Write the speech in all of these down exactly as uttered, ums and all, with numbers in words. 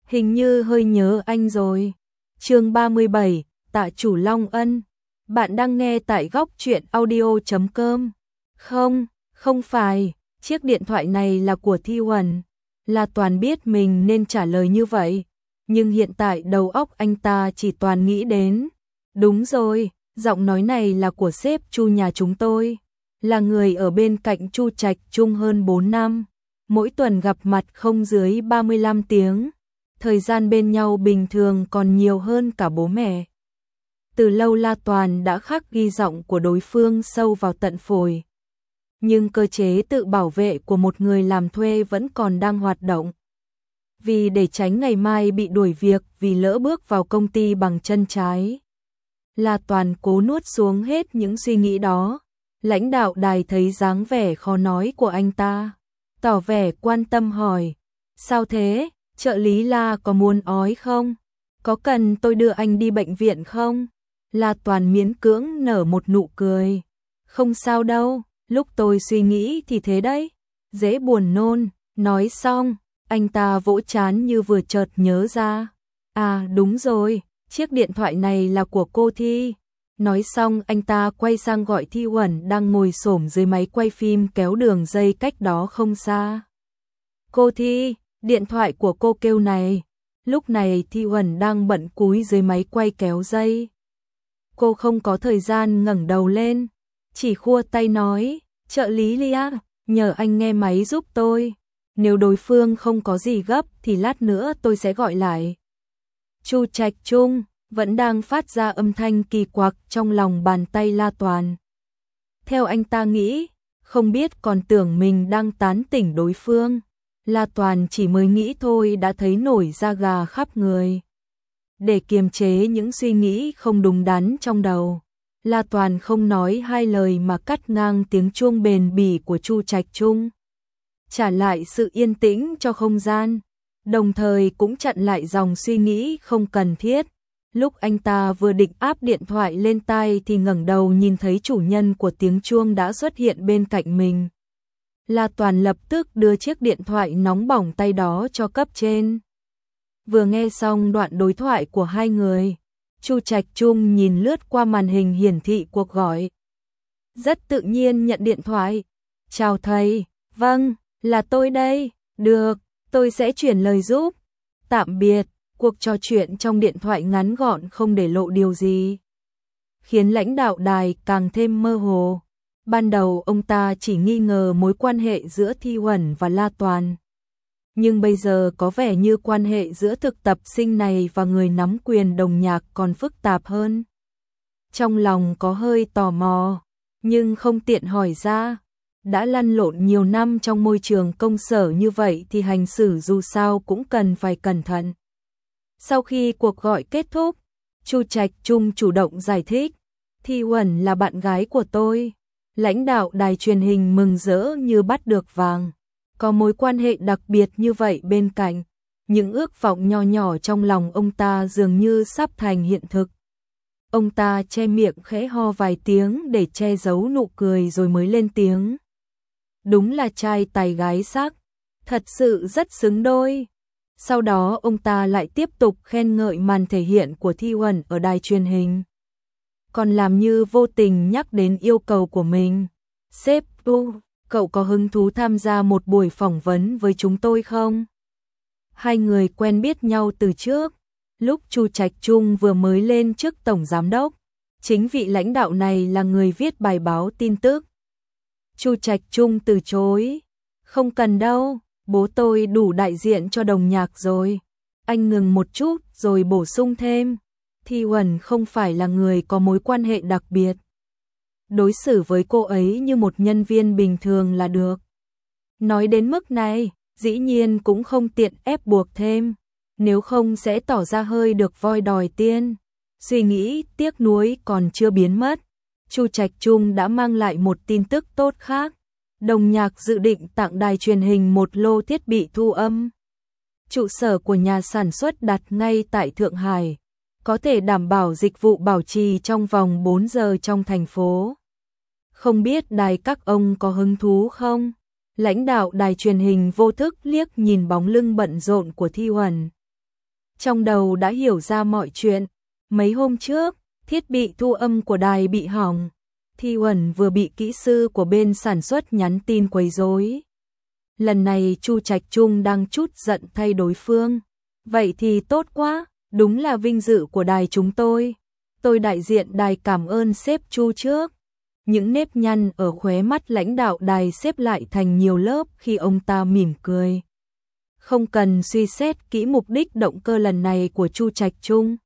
hình như hơi nhớ anh rồi. Chương ba mươi bảy, Tạ chủ Long Ân. Bạn đang nghe tại góc truyện audio chấm com. Không, không phải, chiếc điện thoại này là của Thi Huẩn. La Toàn biết mình nên trả lời như vậy, nhưng hiện tại đầu óc anh ta chỉ toàn nghĩ đến. Đúng rồi, giọng nói này là của sếp Chu nhà chúng tôi, là người ở bên cạnh Chu Trạch Trung hơn bốn năm, mỗi tuần gặp mặt không dưới ba mươi lăm tiếng, thời gian bên nhau bình thường còn nhiều hơn cả bố mẹ. Từ lâu La Toàn đã khắc ghi giọng của đối phương sâu vào tận phổi. Nhưng cơ chế tự bảo vệ của một người làm thuê vẫn còn đang hoạt động. Vì để tránh ngày mai bị đuổi việc vì lỡ bước vào công ty bằng chân trái, La Toàn cố nuốt xuống hết những suy nghĩ đó. Lãnh đạo đài thấy dáng vẻ khó nói của anh ta, tỏ vẻ quan tâm hỏi: sao thế, trợ lý La có muốn ói không? Có cần tôi đưa anh đi bệnh viện không? La Toàn miễn cưỡng nở một nụ cười. Không sao đâu, lúc tôi suy nghĩ thì thế đấy, dễ buồn nôn. Nói xong, anh ta vỗ trán như vừa chợt nhớ ra. À đúng rồi, chiếc điện thoại này là của cô Thi. Nói xong anh ta quay sang gọi Thi Huẩn đang ngồi xổm dưới máy quay phim kéo đường dây cách đó không xa. Cô Thi, điện thoại của cô kêu này. Lúc này Thi Huẩn đang bận cúi dưới máy quay kéo dây. Cô không có thời gian ngẩng đầu lên, chỉ khua tay nói: trợ lý Lia, nhờ anh nghe máy giúp tôi. Nếu đối phương không có gì gấp thì lát nữa tôi sẽ gọi lại. Chu Trạch Trung vẫn đang phát ra âm thanh kỳ quặc trong lòng bàn tay La Toàn. Theo anh ta nghĩ, không biết còn tưởng mình đang tán tỉnh đối phương. La Toàn chỉ mới nghĩ thôi đã thấy nổi da gà khắp người. Để kiềm chế những suy nghĩ không đúng đắn trong đầu, La Toàn không nói hai lời mà cắt ngang tiếng chuông bền bỉ của Chu Trạch Trung, trả lại sự yên tĩnh cho không gian, đồng thời cũng chặn lại dòng suy nghĩ không cần thiết. Lúc anh ta vừa định áp điện thoại lên tai thì ngẩng đầu nhìn thấy chủ nhân của tiếng chuông đã xuất hiện bên cạnh mình. La Toàn lập tức đưa chiếc điện thoại nóng bỏng tay đó cho cấp trên. Vừa nghe xong đoạn đối thoại của hai người, Chu Trạch Trung nhìn lướt qua màn hình hiển thị cuộc gọi. Rất tự nhiên nhận điện thoại. Chào thầy, vâng, là tôi đây, được, tôi sẽ chuyển lời giúp. Tạm biệt. Cuộc trò chuyện trong điện thoại ngắn gọn không để lộ điều gì, khiến lãnh đạo đài càng thêm mơ hồ. Ban đầu ông ta chỉ nghi ngờ mối quan hệ giữa Thi Huẩn và La Toàn, nhưng bây giờ có vẻ như quan hệ giữa thực tập sinh này và người nắm quyền đồng nhạc còn phức tạp hơn. Trong lòng có hơi tò mò, nhưng không tiện hỏi ra. Đã lăn lộn nhiều năm trong môi trường công sở như vậy thì hành xử dù sao cũng cần phải cẩn thận. Sau khi cuộc gọi kết thúc, Chu Trạch Trung chủ động giải thích: Thi Huẩn là bạn gái của tôi. Lãnh đạo đài truyền hình mừng rỡ như bắt được vàng. Có mối quan hệ đặc biệt như vậy bên cạnh, những ước vọng nho nhỏ trong lòng ông ta dường như sắp thành hiện thực. Ông ta che miệng khẽ ho vài tiếng để che giấu nụ cười rồi mới lên tiếng: đúng là trai tài gái sắc, thật sự rất xứng đôi. Sau đó ông ta lại tiếp tục khen ngợi màn thể hiện của Thi Huẩn ở đài truyền hình, còn làm như vô tình nhắc đến yêu cầu của mình. Sếp U, cậu có hứng thú tham gia một buổi phỏng vấn với chúng tôi không? Hai người quen biết nhau từ trước, lúc Chu Trạch Trung vừa mới lên chức tổng giám đốc. Chính vị lãnh đạo này là người viết bài báo tin tức. Chu Trạch Trung từ chối: không cần đâu, bố tôi đủ đại diện cho đồng nhạc rồi. Anh ngừng một chút rồi bổ sung thêm: Thi Huẩn không phải là người có mối quan hệ đặc biệt. Đối xử với cô ấy như một nhân viên bình thường là được. Nói đến mức này, dĩ nhiên cũng không tiện ép buộc thêm, nếu không sẽ tỏ ra hơi được voi đòi tiên. Suy nghĩ tiếc nuối còn chưa biến mất, Chu Trạch Trung đã mang lại một tin tức tốt khác. Đồng nhạc dự định tặng đài truyền hình một lô thiết bị thu âm. Trụ sở của nhà sản xuất đặt ngay tại Thượng Hải, có thể đảm bảo dịch vụ bảo trì trong vòng bốn giờ trong thành phố. Không biết đài các ông có hứng thú không? Lãnh đạo đài truyền hình vô thức liếc nhìn bóng lưng bận rộn của Thi Huẩn. trong đầu đã hiểu ra mọi chuyện. Mấy hôm trước, thiết bị thu âm của đài bị hỏng. Thi Uẩn vừa bị kỹ sư của bên sản xuất nhắn tin quấy rối. Lần này Chu Trạch Trung đang chút giận thay đối phương. Vậy thì tốt quá, đúng là vinh dự của đài chúng tôi. Tôi đại diện đài cảm ơn sếp Chu trước. Những nếp nhăn ở khóe mắt lãnh đạo đài xếp lại thành nhiều lớp khi ông ta mỉm cười. Không cần suy xét kỹ mục đích động cơ lần này của Chu Trạch Trung.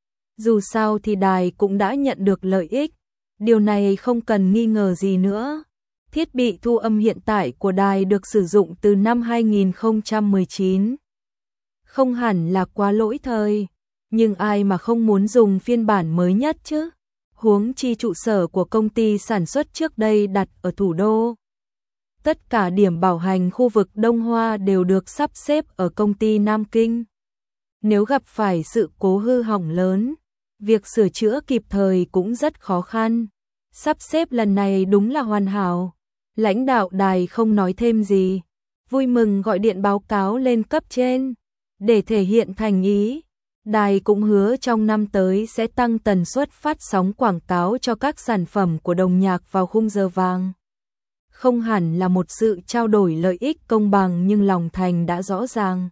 Dù sao thì đài cũng đã nhận được lợi ích. Điều này không cần nghi ngờ gì nữa. Thiết bị thu âm hiện tại của đài được sử dụng từ năm hai nghìn không trăm mười chín. Không hẳn là quá lỗi thời, nhưng ai mà không muốn dùng phiên bản mới nhất chứ? Huống chi trụ sở của công ty sản xuất trước đây đặt ở thủ đô. Tất cả điểm bảo hành khu vực Đông Hoa đều được sắp xếp ở công ty Nam Kinh. Nếu gặp phải sự cố hư hỏng lớn, việc sửa chữa kịp thời cũng rất khó khăn. Sắp xếp lần này đúng là hoàn hảo. Lãnh đạo đài không nói thêm gì, vui mừng gọi điện báo cáo lên cấp trên. Để thể hiện thành ý, đài cũng hứa trong năm tới sẽ tăng tần suất phát sóng quảng cáo cho các sản phẩm của đồng nhạc vào khung giờ vàng. Không hẳn là một sự trao đổi lợi ích công bằng nhưng lòng thành đã rõ ràng.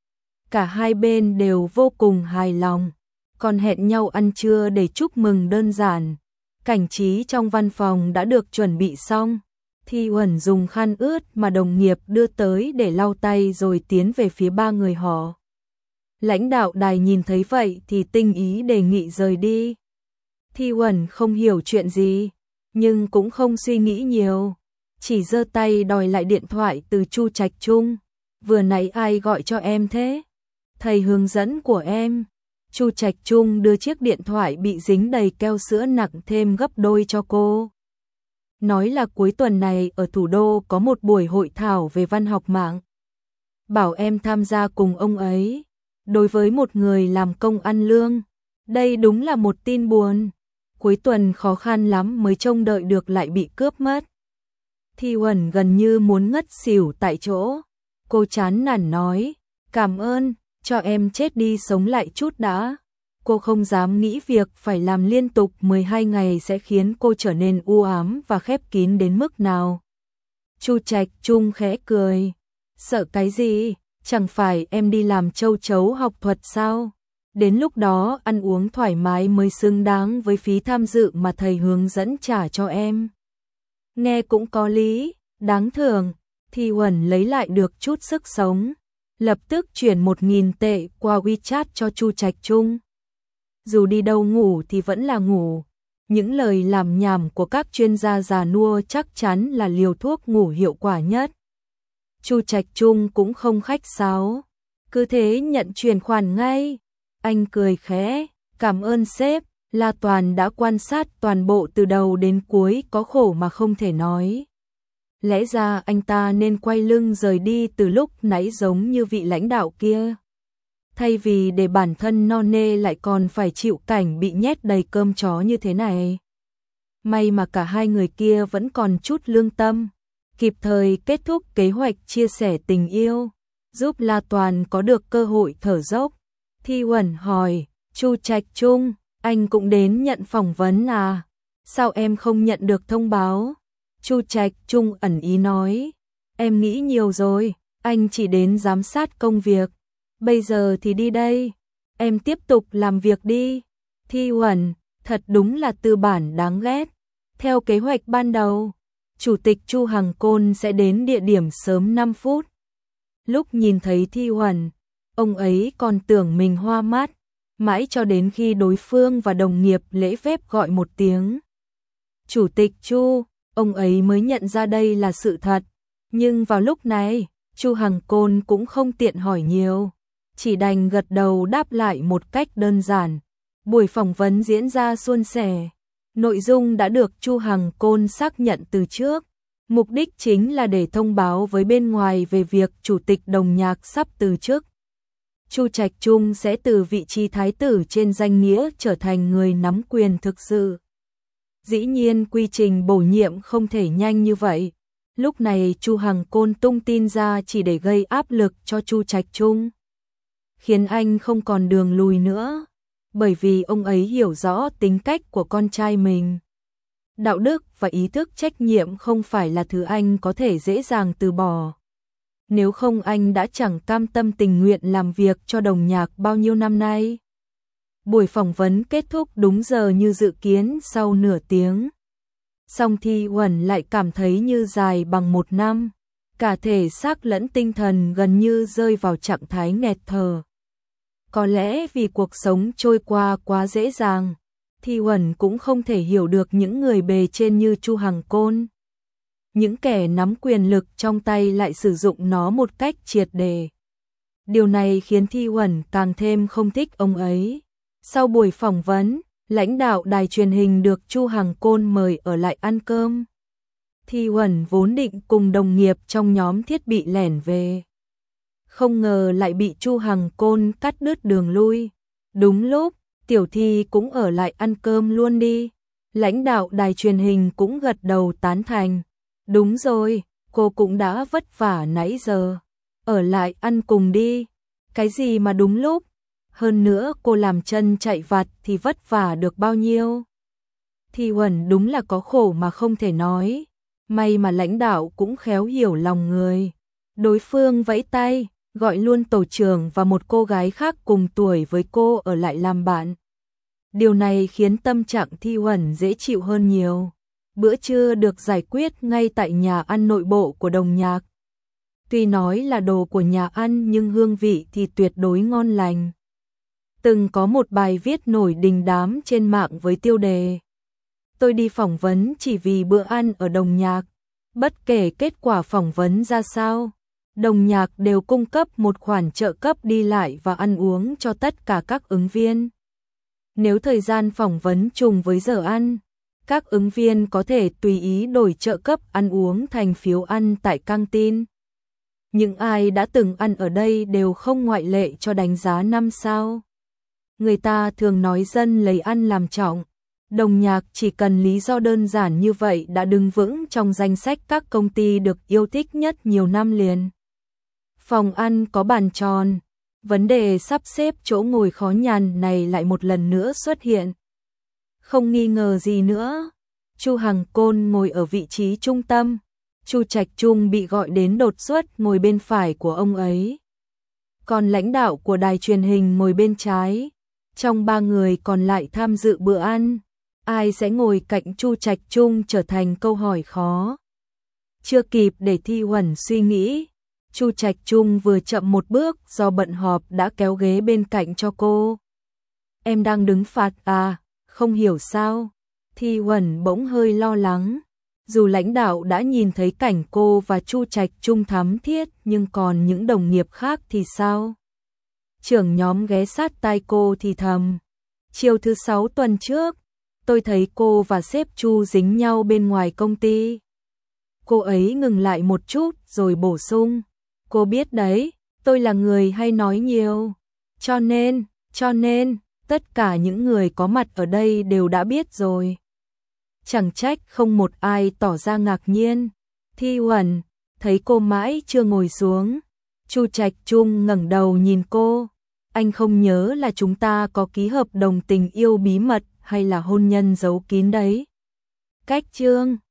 Cả hai bên đều vô cùng hài lòng, còn hẹn nhau ăn trưa để chúc mừng đơn giản. Cảnh trí trong văn phòng đã được chuẩn bị xong. Thi Uẩn dùng khăn ướt mà đồng nghiệp đưa tới để lau tay rồi tiến về phía ba người họ. Lãnh đạo đài nhìn thấy vậy thì tinh ý đề nghị rời đi. Thi Uẩn không hiểu chuyện gì, nhưng cũng không suy nghĩ nhiều. Chỉ giơ tay đòi lại điện thoại từ Chu Trạch Trung. Vừa nãy ai gọi cho em thế? Thầy hướng dẫn của em. Chu Trạch Trung đưa chiếc điện thoại bị dính đầy keo sữa nặng thêm gấp đôi cho cô. Nói là cuối tuần này ở thủ đô có một buổi hội thảo về văn học mạng. Bảo em tham gia cùng ông ấy. Đối với một người làm công ăn lương, đây đúng là một tin buồn. Cuối tuần khó khăn lắm mới trông đợi được lại bị cướp mất. Thi Uẩn gần như muốn ngất xỉu tại chỗ. Cô chán nản nói, cảm ơn, cho em chết đi sống lại chút đã. Cô không dám nghĩ việc phải làm liên tục mười hai ngày sẽ khiến cô trở nên u ám và khép kín đến mức nào. Chu Trạch Trung khẽ cười, sợ cái gì, chẳng phải em đi làm châu chấu học thuật sao? Đến lúc đó ăn uống thoải mái mới xứng đáng với phí tham dự mà thầy hướng dẫn trả cho em. Nghe cũng có lý, đáng thưởng. Thi Uẩn lấy lại được chút sức sống, lập tức chuyển một nghìn tệ qua WeChat cho Chu Trạch Trung. Dù đi đâu ngủ thì vẫn là ngủ. Những lời làm nhảm của các chuyên gia già nua chắc chắn là liều thuốc ngủ hiệu quả nhất. Chu Trạch Trung cũng không khách sáo, cứ thế nhận chuyển khoản ngay. Anh cười khẽ, cảm ơn sếp. La Toàn đã quan sát toàn bộ từ đầu đến cuối, có khổ mà không thể nói. Lẽ ra anh ta nên quay lưng rời đi từ lúc nãy giống như vị lãnh đạo kia. Thay vì để bản thân no nê lại còn phải chịu cảnh bị nhét đầy cơm chó như thế này. May mà cả hai người kia vẫn còn chút lương tâm, kịp thời kết thúc kế hoạch chia sẻ tình yêu, giúp La Toàn có được cơ hội thở dốc. Thi Uẩn hỏi, Chu Trạch Trung, anh cũng đến nhận phỏng vấn à? Sao em không nhận được thông báo? Chu Trạch Trung ẩn ý nói, em nghĩ nhiều rồi, anh chỉ đến giám sát công việc. Bây giờ thì đi đây, em tiếp tục làm việc đi. Thi Uẩn, thật đúng là tư bản đáng ghét. Theo kế hoạch ban đầu, Chủ tịch Chu Hằng Côn sẽ đến địa điểm sớm năm phút. Lúc nhìn thấy Thi Uẩn, ông ấy còn tưởng mình hoa mắt, mãi cho đến khi đối phương và đồng nghiệp lễ phép gọi một tiếng Chủ tịch Chu, ông ấy mới nhận ra đây là sự thật. Nhưng vào lúc này, Chu Hằng Côn cũng không tiện hỏi nhiều, chỉ đành gật đầu đáp lại một cách đơn giản. Buổi phỏng vấn diễn ra suôn sẻ, nội dung đã được Chu Hằng Côn xác nhận từ trước. Mục đích chính là để thông báo với bên ngoài về việc chủ tịch đồng nhạc sắp từ chức. Chu Trạch Trung sẽ từ vị trí thái tử trên danh nghĩa trở thành người nắm quyền thực sự. Dĩ nhiên quy trình bổ nhiệm không thể nhanh như vậy. Lúc này Chu Hằng Côn tung tin ra chỉ để gây áp lực cho Chu Trạch Trung. khiến anh không còn đường lùi nữa, bởi vì ông ấy hiểu rõ tính cách của con trai mình. Đạo đức và ý thức trách nhiệm không phải là thứ anh có thể dễ dàng từ bỏ. Nếu không anh đã chẳng cam tâm tình nguyện làm việc cho Đồng Nhạc bao nhiêu năm nay. Buổi phỏng vấn kết thúc đúng giờ như dự kiến sau nửa tiếng. Song Thi Uẩn lại cảm thấy như dài bằng một năm. Cả thể xác lẫn tinh thần gần như rơi vào trạng thái nghẹt thở. Có lẽ vì cuộc sống trôi qua quá dễ dàng, Thi Uẩn cũng không thể hiểu được những người bề trên như Chu Hằng Côn. Những kẻ nắm quyền lực trong tay lại sử dụng nó một cách triệt để. Điều này khiến Thi Uẩn càng thêm không thích ông ấy. Sau buổi phỏng vấn, lãnh đạo đài truyền hình được Chu Hằng Côn mời ở lại ăn cơm. Thi Uẩn vốn định cùng đồng nghiệp trong nhóm thiết bị lẻn về. Không ngờ lại bị Chu Hằng Côn cắt đứt đường lui. Đúng lúc, Tiểu Thi cũng ở lại ăn cơm luôn đi. Lãnh đạo đài truyền hình cũng gật đầu tán thành. Đúng rồi, cô cũng đã vất vả nãy giờ. Ở lại ăn cùng đi. Cái gì mà đúng lúc. Hơn nữa cô làm chân chạy vặt thì vất vả được bao nhiêu. Thi Uẩn đúng là có khổ mà không thể nói. May mà lãnh đạo cũng khéo hiểu lòng người. Đối phương vẫy tay, gọi luôn tổ trưởng và một cô gái khác cùng tuổi với cô ở lại làm bạn. Điều này khiến tâm trạng Thi Uẩn dễ chịu hơn nhiều. Bữa trưa được giải quyết ngay tại nhà ăn nội bộ của Đồng Nhạc. Tuy nói là đồ của nhà ăn nhưng hương vị thì tuyệt đối ngon lành. Từng có một bài viết nổi đình đám trên mạng với tiêu đề: Tôi đi phỏng vấn chỉ vì bữa ăn ở Đồng Nhạc. Bất kể kết quả phỏng vấn ra sao, Đồng Nhạc đều cung cấp một khoản trợ cấp đi lại và ăn uống cho tất cả các ứng viên. Nếu thời gian phỏng vấn trùng với giờ ăn, các ứng viên có thể tùy ý đổi trợ cấp ăn uống thành phiếu ăn tại căng tin. Những ai đã từng ăn ở đây đều không ngoại lệ cho đánh giá năm sao. Người ta thường nói dân lấy ăn làm trọng. Đồng Nhạc chỉ cần lý do đơn giản như vậy đã đứng vững trong danh sách các công ty được yêu thích nhất nhiều năm liền. Phòng ăn có bàn tròn. Vấn đề sắp xếp chỗ ngồi khó nhằn này lại một lần nữa xuất hiện. Không nghi ngờ gì nữa, Chu Hằng Côn ngồi ở vị trí trung tâm. Chu Trạch Trung bị gọi đến đột xuất ngồi bên phải của ông ấy. Còn lãnh đạo của đài truyền hình ngồi bên trái. Trong ba người còn lại tham dự bữa ăn, ai sẽ ngồi cạnh Chu Trạch Trung trở thành câu hỏi khó. Chưa kịp để Thi Uẩn suy nghĩ, Chu Trạch Trung vừa chậm một bước do bận họp đã kéo ghế bên cạnh cho cô. Em đang đứng phạt à, không hiểu sao. Thi Uẩn bỗng hơi lo lắng. Dù lãnh đạo đã nhìn thấy cảnh cô và Chu Trạch Trung thắm thiết nhưng còn những đồng nghiệp khác thì sao? Trưởng nhóm ghé sát tai cô thì thầm. Chiều thứ sáu tuần trước, tôi thấy cô và sếp Chu dính nhau bên ngoài công ty. Cô ấy ngừng lại một chút rồi bổ sung. Cô biết đấy, tôi là người hay nói nhiều. Cho nên, cho nên, tất cả những người có mặt ở đây đều đã biết rồi. Chẳng trách không một ai tỏ ra ngạc nhiên. Thi Uẩn, thấy cô mãi chưa ngồi xuống. Chu Trạch Trung ngẩng đầu nhìn cô. Anh không nhớ là chúng ta có ký hợp đồng tình yêu bí mật hay là hôn nhân giấu kín đấy. Cách chương